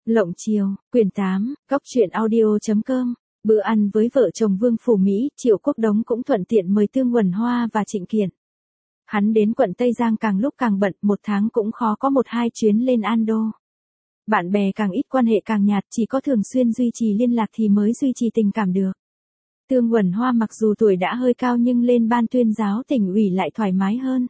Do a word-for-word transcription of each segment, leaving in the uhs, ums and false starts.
Lộng Chiều, quyển tám, góc truyện audio chấm com. Bữa ăn với vợ chồng Vương Phủ Mỹ, Triệu Quốc Đống cũng thuận tiện mời Tương Quẩn Hoa và Trịnh Kiện. Hắn đến quận Tây Giang càng lúc càng bận, một tháng cũng khó có một hai chuyến lên An Đô. Bạn bè càng ít, quan hệ càng nhạt, chỉ có thường xuyên duy trì liên lạc thì mới duy trì tình cảm được. Tương Quẩn Hoa mặc dù tuổi đã hơi cao nhưng lên ban tuyên giáo tỉnh ủy lại thoải mái hơn.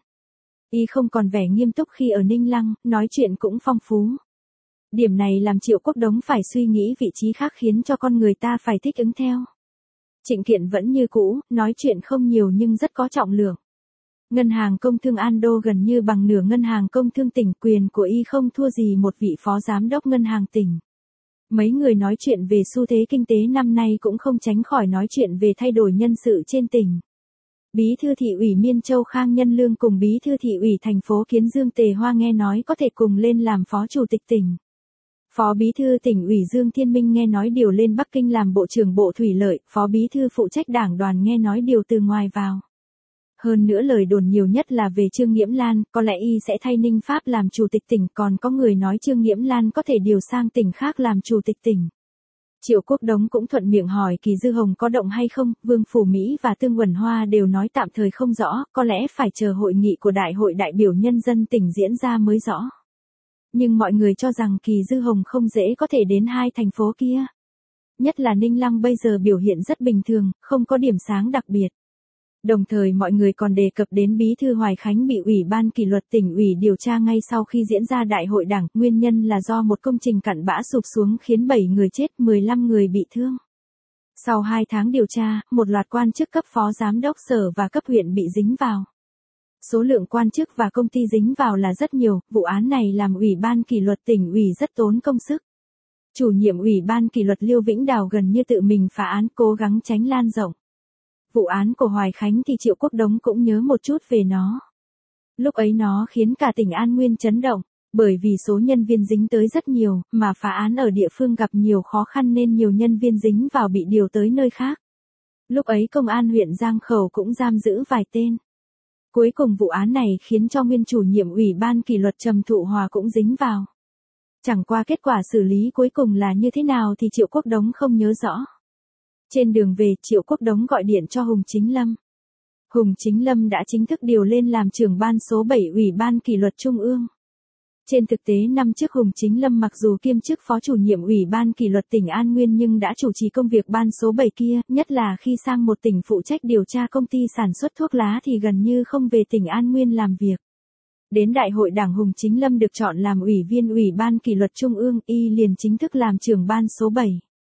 Y không còn vẻ nghiêm túc khi ở Ninh Lăng, nói chuyện cũng phong phú. Điểm này làm Triệu Quốc Đống phải suy nghĩ vị trí khác khiến cho con người ta phải thích ứng theo. Trịnh Kiện vẫn như cũ, nói chuyện không nhiều nhưng rất có trọng lượng. Ngân hàng Công thương An Đô gần như bằng nửa Ngân hàng Công thương tỉnh, quyền của y không thua gì một vị phó giám đốc ngân hàng tỉnh. Mấy người nói chuyện về xu thế kinh tế năm nay cũng không tránh khỏi nói chuyện về thay đổi nhân sự trên tỉnh. Bí thư thị ủy Miên Châu Khang Nhân Lương cùng bí thư thị ủy thành phố Kiến Dương Tề Hoa nghe nói có thể cùng lên làm phó chủ tịch tỉnh. Phó bí thư tỉnh ủy Dương Thiên Minh nghe nói điều lên Bắc Kinh làm bộ trưởng Bộ Thủy lợi, phó bí thư phụ trách đảng đoàn nghe nói điều từ ngoài vào. Hơn nữa lời đồn nhiều nhất là về Trương Nghiễm Lan, có lẽ y sẽ thay Ninh Pháp làm chủ tịch tỉnh, còn có người nói Trương Nghiễm Lan có thể điều sang tỉnh khác làm chủ tịch tỉnh. Triệu Quốc Đống cũng thuận miệng hỏi Kỳ Dư Hồng có động hay không, Vương Phủ Mỹ và Tương Quẩn Hoa đều nói tạm thời không rõ, có lẽ phải chờ hội nghị của Đại hội đại biểu nhân dân tỉnh diễn ra mới rõ. Nhưng mọi người cho rằng Kỳ Dư Hồng không dễ có thể đến hai thành phố kia. Nhất là Ninh Lăng bây giờ biểu hiện rất bình thường, không có điểm sáng đặc biệt. Đồng thời mọi người còn đề cập đến bí thư Hoài Khánh bị Ủy ban kỷ luật tỉnh ủy điều tra ngay sau khi diễn ra đại hội đảng, nguyên nhân là do một công trình cặn bã sụp xuống khiến bảy người chết, mười lăm người bị thương. Sau hai tháng điều tra, một loạt quan chức cấp phó giám đốc sở và cấp huyện bị dính vào. Số lượng quan chức và công ty dính vào là rất nhiều, vụ án này làm Ủy ban kỷ luật tỉnh ủy rất tốn công sức. Chủ nhiệm Ủy ban kỷ luật Liêu Vĩnh Đào gần như tự mình phá án, cố gắng tránh lan rộng. Vụ án của Hoài Khánh thì Triệu Quốc Đống cũng nhớ một chút về nó. Lúc ấy nó khiến cả tỉnh An Nguyên chấn động, bởi vì số nhân viên dính tới rất nhiều, mà phá án ở địa phương gặp nhiều khó khăn nên nhiều nhân viên dính vào bị điều tới nơi khác. Lúc ấy công an huyện Giang Khẩu cũng giam giữ vài tên. Cuối cùng vụ án này khiến cho nguyên chủ nhiệm Ủy ban kỷ luật Trầm Thụ Hòa cũng dính vào. Chẳng qua kết quả xử lý cuối cùng là như thế nào thì Triệu Quốc Đống không nhớ rõ. Trên đường về, Triệu Quốc Đống gọi điện cho Hùng Chính Lâm. Hùng Chính Lâm đã chính thức điều lên làm trưởng ban số bảy Ủy ban kỷ luật Trung ương. Trên thực tế năm trước Hùng Chính Lâm mặc dù kiêm chức phó chủ nhiệm Ủy ban kỷ luật tỉnh An Nguyên nhưng đã chủ trì công việc ban số bảy kia, nhất là khi sang một tỉnh phụ trách điều tra công ty sản xuất thuốc lá thì gần như không về tỉnh An Nguyên làm việc. Đến đại hội đảng Hùng Chính Lâm được chọn làm ủy viên Ủy ban kỷ luật Trung ương, y liền chính thức làm trưởng ban số bảy.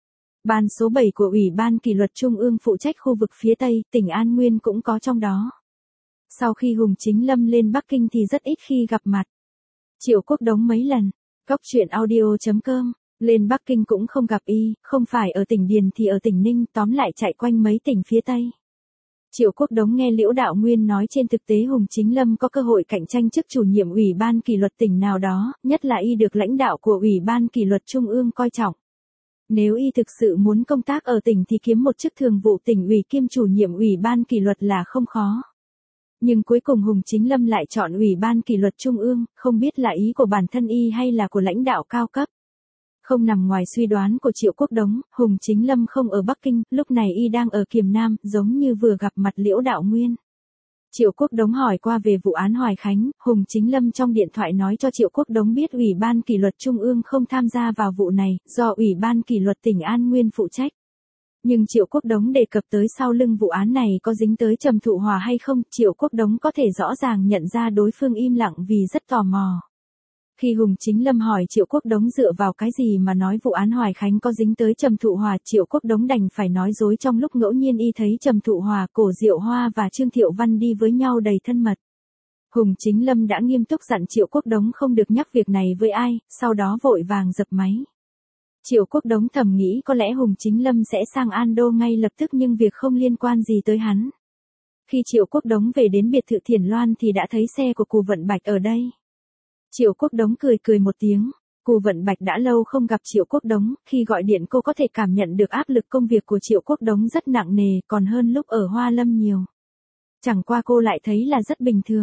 Ban số bảy của Ủy ban kỷ luật Trung ương phụ trách khu vực phía Tây, tỉnh An Nguyên cũng có trong đó. Sau khi Hùng Chính Lâm lên Bắc Kinh thì rất ít khi gặp mặt. Triệu Quốc Đống mấy lần, góc truyện audio chấm com, lên Bắc Kinh cũng không gặp y, không phải ở tỉnh Điền thì ở tỉnh Ninh, tóm lại chạy quanh mấy tỉnh phía Tây. Triệu Quốc Đống nghe Liễu Đạo Nguyên nói trên thực tế Hùng Chính Lâm có cơ hội cạnh tranh chức chủ nhiệm Ủy ban kỷ luật tỉnh nào đó, nhất là y được lãnh đạo của Ủy ban kỷ luật Trung ương coi trọng. Nếu y thực sự muốn công tác ở tỉnh thì kiếm một chức thường vụ tỉnh ủy kiêm chủ nhiệm Ủy ban kỷ luật là không khó. Nhưng cuối cùng Hùng Chính Lâm lại chọn Ủy ban kỷ luật Trung ương, không biết là ý của bản thân y hay là của lãnh đạo cao cấp. Không nằm ngoài suy đoán của Triệu Quốc Đống, Hùng Chính Lâm không ở Bắc Kinh, lúc này y đang ở Kiềm Nam, giống như vừa gặp mặt Liễu Đạo Nguyên. Triệu Quốc Đống hỏi qua về vụ án Hoài Khánh, Hùng Chính Lâm trong điện thoại nói cho Triệu Quốc Đống biết Ủy ban kỷ luật Trung ương không tham gia vào vụ này, do Ủy ban kỷ luật tỉnh An Nguyên phụ trách. Nhưng Triệu Quốc Đống đề cập tới sau lưng vụ án này có dính tới Trầm Thụ Hòa hay không, Triệu Quốc Đống có thể rõ ràng nhận ra đối phương im lặng vì rất tò mò. Khi Hùng Chính Lâm hỏi Triệu Quốc Đống dựa vào cái gì mà nói vụ án Hoài Khánh có dính tới Trầm Thụ Hòa, Triệu Quốc Đống đành phải nói dối trong lúc ngẫu nhiên y thấy Trầm Thụ Hòa, Cổ Diệu Hoa và Trương Thiệu Văn đi với nhau đầy thân mật. Hùng Chính Lâm đã nghiêm túc dặn Triệu Quốc Đống không được nhắc việc này với ai, sau đó vội vàng dập máy. Triệu Quốc Đống thầm nghĩ có lẽ Hùng Chính Lâm sẽ sang An Đô ngay lập tức nhưng việc không liên quan gì tới hắn. Khi Triệu Quốc Đống về đến biệt thự Thiển Loan thì đã thấy xe của Cù Vận Bạch ở đây. Triệu Quốc Đống cười cười một tiếng, Cù Vận Bạch đã lâu không gặp Triệu Quốc Đống, khi gọi điện cô có thể cảm nhận được áp lực công việc của Triệu Quốc Đống rất nặng nề, còn hơn lúc ở Hoa Lâm nhiều. Chẳng qua cô lại thấy là rất bình thường.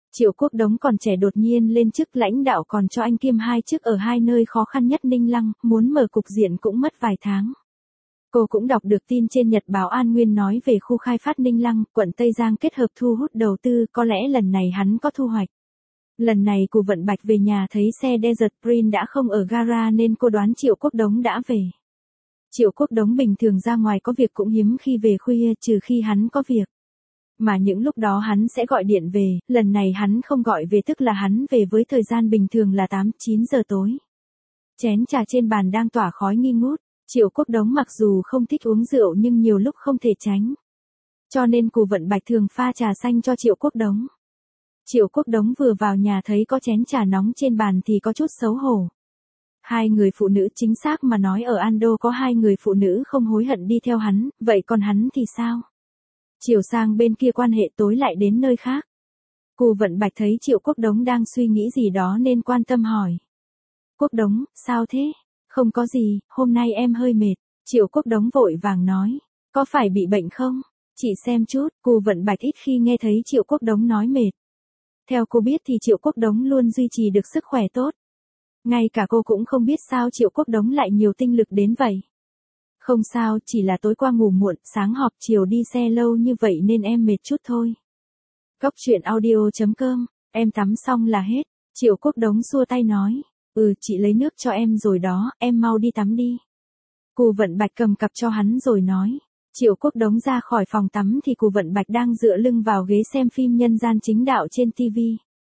Triệu Quốc Đống còn trẻ đột nhiên lên chức lãnh đạo còn cho anh kiêm hai chức ở hai nơi khó khăn nhất Ninh Lăng, muốn mở cục diện cũng mất vài tháng. Cô cũng đọc được tin trên Nhật báo An Nguyên nói về khu khai phát Ninh Lăng, quận Tây Giang kết hợp thu hút đầu tư, có lẽ lần này hắn có thu hoạch. Lần này Cù Vận Bạch về nhà thấy xe Desert Prince đã không ở gara nên cô đoán Triệu Quốc Đống đã về. Triệu Quốc Đống bình thường ra ngoài có việc cũng hiếm khi về khuya trừ khi hắn có việc. Mà những lúc đó hắn sẽ gọi điện về, lần này hắn không gọi về tức là hắn về với thời gian bình thường là tám chín giờ tối. Chén trà trên bàn đang tỏa khói nghi ngút, Triệu Quốc Đống mặc dù không thích uống rượu nhưng nhiều lúc không thể tránh. Cho nên Cù Vận Bạch thường pha trà xanh cho Triệu Quốc Đống. Triệu Quốc Đống vừa vào nhà thấy có chén trà nóng trên bàn thì có chút xấu hổ. Hai người phụ nữ chính xác mà nói ở Ando có hai người phụ nữ không hối hận đi theo hắn, vậy còn hắn thì sao? Chiều sang bên kia quan hệ tối lại đến nơi khác. Cù Vận Bạch thấy Triệu Quốc Đống đang suy nghĩ gì đó nên quan tâm hỏi. Quốc Đống, sao thế? Không có gì, hôm nay em hơi mệt. Triệu Quốc Đống vội vàng nói. Có phải bị bệnh không? Chị xem chút, Cù Vận Bạch ít khi nghe thấy Triệu Quốc Đống nói mệt. Theo cô biết thì Triệu Quốc Đống luôn duy trì được sức khỏe tốt. Ngay cả cô cũng không biết sao Triệu Quốc Đống lại nhiều tinh lực đến vậy. Không sao, chỉ là tối qua ngủ muộn, sáng họp chiều đi xe lâu như vậy nên em mệt chút thôi. Góc truyện audio chấm com, em tắm xong là hết. Triệu Quốc Đống xua tay nói. Ừ, chị lấy nước cho em rồi đó, em mau đi tắm đi. Cù Vận Bạch cầm cặp cho hắn rồi nói. Triệu Quốc Đống ra khỏi phòng tắm thì Cù Vận Bạch đang dựa lưng vào ghế xem phim Nhân gian chính đạo trên ti vi.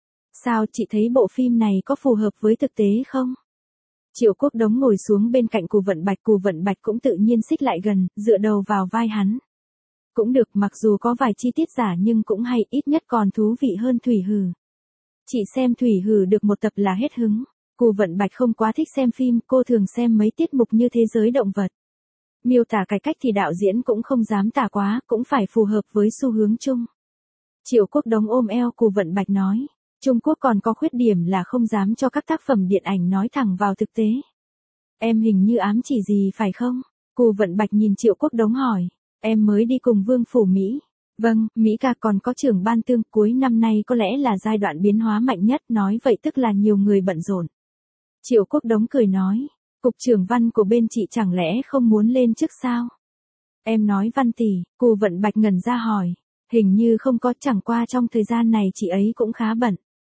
Sao chị thấy bộ phim này có phù hợp với thực tế không? Triệu Quốc Đống ngồi xuống bên cạnh Cù Vận Bạch, Cù Vận Bạch cũng tự nhiên xích lại gần, dựa đầu vào vai hắn. Cũng được, mặc dù có vài chi tiết giả nhưng cũng hay, ít nhất còn thú vị hơn Thủy Hử. Chị xem Thủy Hử được một tập là hết hứng. Cù Vận Bạch không quá thích xem phim, cô thường xem mấy tiết mục như Thế giới động vật. Miêu tả cải cách thì đạo diễn cũng không dám tả quá, cũng phải phù hợp với xu hướng chung. Triệu Quốc Đống ôm eo Cù Vận Bạch nói. Trung Quốc còn có khuyết điểm là không dám cho các tác phẩm điện ảnh nói thẳng vào thực tế. Em hình như ám chỉ gì phải không? Cù Vận Bạch nhìn Triệu Quốc Đống hỏi. Em mới đi cùng Vương Phủ Mỹ. Vâng, Mỹ ca còn có trưởng ban tương, cuối năm nay có lẽ là giai đoạn biến hóa mạnh nhất, nói vậy tức là nhiều người bận rộn. Triệu Quốc Đống cười nói. Cục trưởng văn của bên chị chẳng lẽ không muốn lên chức sao? Em nói Văn tỷ, Cù Vận Bạch ngẩn ra hỏi. Hình như không có, chẳng qua trong thời gian này chị ấy cũng khá bận.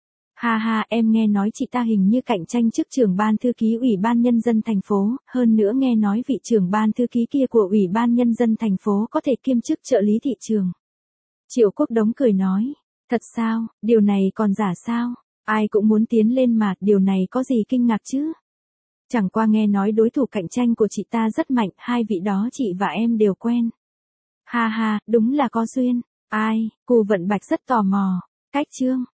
Ha ha, em nghe nói chị ta hình như cạnh tranh chức trưởng ban thư ký Ủy ban Nhân dân thành phố, hơn nữa nghe nói vị trưởng ban thư ký kia của Ủy ban Nhân dân thành phố có thể kiêm chức trợ lý thị trường. Triệu Quốc Đống cười nói, thật sao, điều này còn giả sao, ai cũng muốn tiến lên mà, điều này có gì kinh ngạc chứ. Chẳng qua nghe nói đối thủ cạnh tranh của chị ta rất mạnh, hai vị đó chị và em đều quen. Ha ha, đúng là có duyên, ai, Cù Vận Bạch rất tò mò, cách chương.